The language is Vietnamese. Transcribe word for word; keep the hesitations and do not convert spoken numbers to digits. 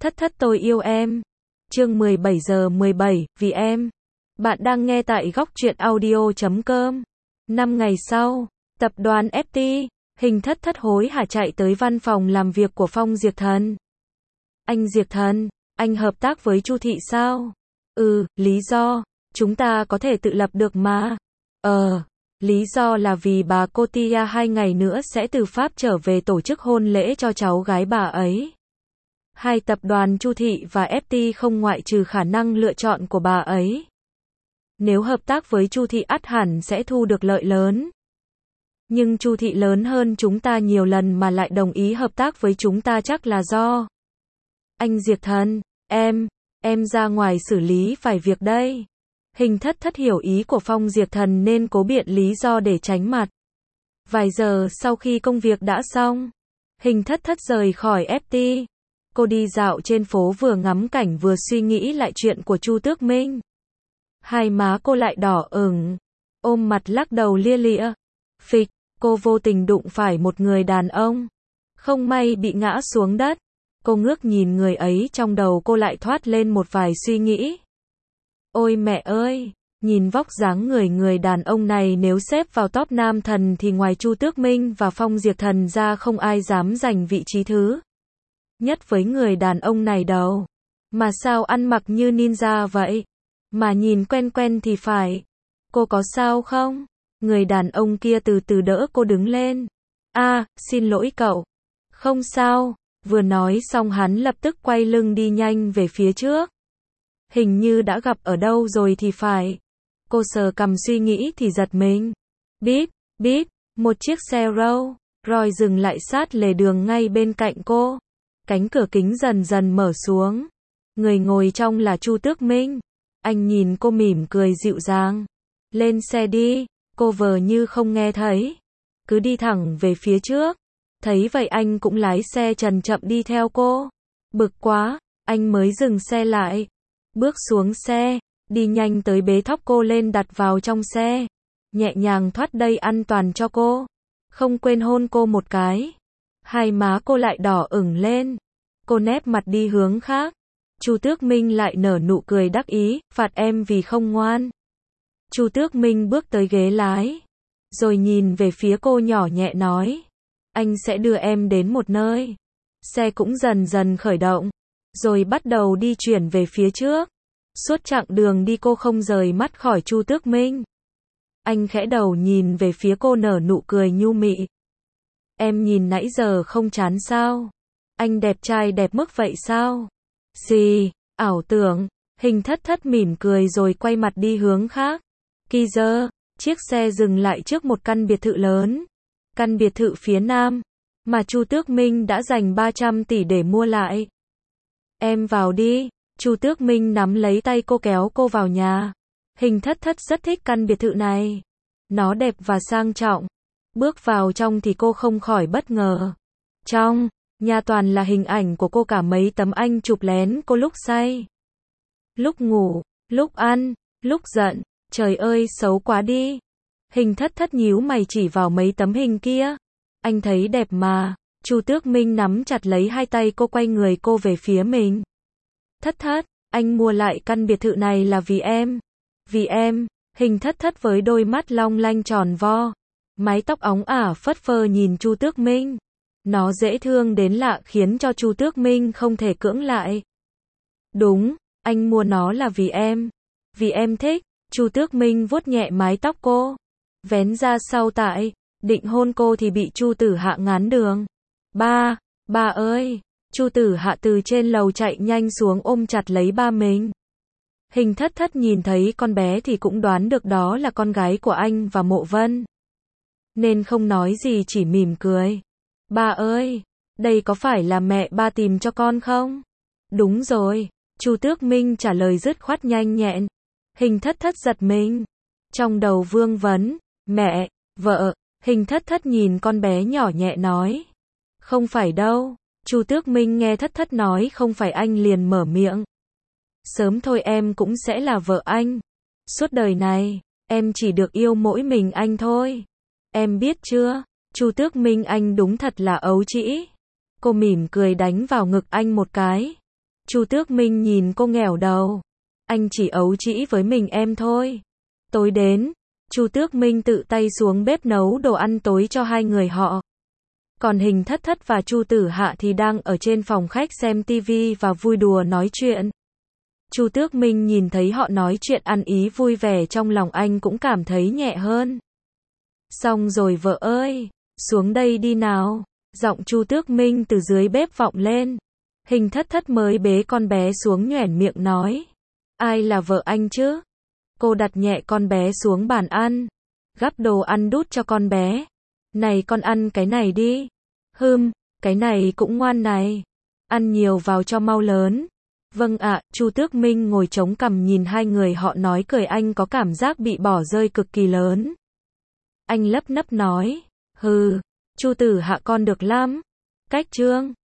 Thất thất tôi yêu em. Chương mười bảy giờ mười bảy, vì em. Bạn đang nghe tại góc truyện audio chấm com. Năm ngày sau, tập đoàn ép tê, Hình thất thất hối hả chạy tới văn phòng làm việc của Phong Diệp Thần. Anh Diệp Thần, anh hợp tác với Chu Thị sao? Ừ, lý do, chúng ta có thể tự lập được mà. Ờ, lý do là vì bà cô Tia hai ngày nữa sẽ từ Pháp trở về tổ chức hôn lễ cho cháu gái bà ấy. Hai tập đoàn Chu Thị và ép tê không ngoại trừ khả năng lựa chọn của bà ấy. Nếu hợp tác với Chu Thị ắt hẳn sẽ thu được lợi lớn. Nhưng Chu Thị lớn hơn chúng ta nhiều lần mà lại đồng ý hợp tác với chúng ta chắc là do. Anh Diệp Thần, em, em ra ngoài xử lý vài việc đây. Hình thất thất hiểu ý của Phong Diệp Thần nên cố biện lý do để tránh mặt. Vài giờ sau khi công việc đã xong, Hình thất thất rời khỏi ép tê. Cô đi dạo trên phố vừa ngắm cảnh vừa suy nghĩ lại chuyện của Chu Tước Minh. Hai má cô lại đỏ ửng, ôm mặt lắc đầu lia lịa. Phịch, cô vô tình đụng phải một người đàn ông. Không may bị ngã xuống đất. Cô ngước nhìn người ấy, trong đầu cô lại thoát lên một vài suy nghĩ. Ôi mẹ ơi, nhìn vóc dáng người người đàn ông này nếu xếp vào top nam thần thì ngoài Chu Tước Minh và Phong Diệp Thần ra không ai dám giành vị trí thứ nhất với người đàn ông này đâu. Mà sao ăn mặc như ninja vậy? Mà nhìn quen quen thì phải. Cô có sao không? Người đàn ông kia từ từ đỡ cô đứng lên. À, xin lỗi cậu. Không sao. Vừa nói xong hắn lập tức quay lưng đi nhanh về phía trước. Hình như đã gặp ở đâu rồi thì phải. Cô sờ cằm suy nghĩ thì giật mình. Bíp, bíp, một chiếc xe Rolls Royce dừng lại sát lề đường ngay bên cạnh cô. Cánh cửa kính dần dần mở xuống. Người ngồi trong là Chu Tước Minh. Anh nhìn cô mỉm cười dịu dàng. Lên xe đi. Cô vờ như không nghe thấy. Cứ đi thẳng về phía trước. Thấy vậy anh cũng lái xe chậm chậm đi theo cô. Bực quá, anh mới dừng xe lại. Bước xuống xe, đi nhanh tới bế thóc cô lên đặt vào trong xe. Nhẹ nhàng thoát dây an toàn cho cô. Không quên hôn cô một cái. Hai má cô lại đỏ ửng lên. Cô nép mặt đi hướng khác. Chu Tước Minh lại nở nụ cười đắc ý, phạt em vì không ngoan. Chu Tước Minh bước tới ghế lái. Rồi nhìn về phía cô nhỏ nhẹ nói. Anh sẽ đưa em đến một nơi. Xe cũng dần dần khởi động. Rồi bắt đầu đi chuyển về phía trước. Suốt chặng đường đi cô không rời mắt khỏi Chu Tước Minh. Anh khẽ đầu nhìn về phía cô nở nụ cười nhu mị. Em nhìn nãy giờ không chán sao? Anh đẹp trai đẹp mức vậy sao? Gì? Ảo tưởng. Hình thất thất mỉm cười rồi quay mặt đi hướng khác. Ki giờ, chiếc xe dừng lại trước một căn biệt thự lớn. Căn biệt thự phía nam, mà Chu Tước Minh đã dành ba trăm tỷ để mua lại. Em vào đi. Chu Tước Minh nắm lấy tay cô kéo cô vào nhà. Hình thất thất rất thích căn biệt thự này. Nó đẹp và sang trọng. Bước vào trong thì cô không khỏi bất ngờ. Trong nhà toàn là hình ảnh của cô, cả mấy tấm anh chụp lén cô lúc say, lúc ngủ, lúc ăn, lúc giận. Trời ơi, xấu quá đi. Hình thất thất nhíu mày chỉ vào mấy tấm hình kia. Anh thấy đẹp mà. Chu Tước Minh nắm chặt lấy hai tay cô, quay người cô về phía mình. Thất thất, anh mua lại căn biệt thự này là vì em. Vì em. Hình thất thất với đôi mắt long lanh tròn vo, mái tóc óng ả phất phơ nhìn Chu Tước Minh. Nó dễ thương đến lạ khiến cho Chu Tước Minh không thể cưỡng lại. Đúng, anh mua nó là vì em. Vì em thích. Chu Tước Minh vuốt nhẹ mái tóc cô. Vén ra sau tại, định hôn cô thì bị Chu Tử Hạ ngán đường. Ba, ba ơi. Chu Tử Hạ từ trên lầu chạy nhanh xuống ôm chặt lấy ba mình. Hình thất thất nhìn thấy con bé thì cũng đoán được đó là con gái của anh và Mộ Vân. Nên không nói gì, chỉ mỉm cười. Ba ơi, đây có phải là mẹ ba tìm cho con không? Đúng rồi. Chu Tước Minh trả lời dứt khoát nhanh nhẹn. Hình thất thất giật mình. Trong đầu vương vấn. Mẹ, vợ. Hình thất thất nhìn con bé nhỏ nhẹ nói. Không phải đâu. Chu Tước Minh nghe thất thất nói không phải anh liền mở miệng. Sớm thôi em cũng sẽ là vợ anh. Suốt đời này, em chỉ được yêu mỗi mình anh thôi. Em biết chưa? Chu Tước Minh anh đúng thật là ấu trĩ. Cô mỉm cười đánh vào ngực anh một cái. Chu Tước Minh nhìn cô nghẻo đầu. Anh chỉ ấu trĩ với mình em thôi. Tối đến, Chu Tước Minh tự tay xuống bếp nấu đồ ăn tối cho hai người họ. Còn Hình Thất Thất và Chu Tử Hạ thì đang ở trên phòng khách xem tivi và vui đùa nói chuyện. Chu Tước Minh nhìn thấy họ nói chuyện ăn ý vui vẻ, trong lòng anh cũng cảm thấy nhẹ hơn. Xong rồi vợ ơi, xuống đây đi nào. Giọng Chu Tước Minh từ dưới bếp vọng lên. Hình Thất Thất mới bế con bé xuống nhoẻn miệng nói. Ai là vợ anh chứ? Cô đặt nhẹ con bé xuống bàn ăn. Gắp đồ ăn đút cho con bé. Này con ăn cái này đi. Hừm, cái này cũng ngoan này. Ăn nhiều vào cho mau lớn. Vâng ạ, Chu Tước Minh ngồi chống cằm nhìn hai người họ nói cười, anh có cảm giác bị bỏ rơi cực kỳ lớn. Anh lấp nấp nói. Hừ, Chu Tử Hạ con được lắm. Cách trương.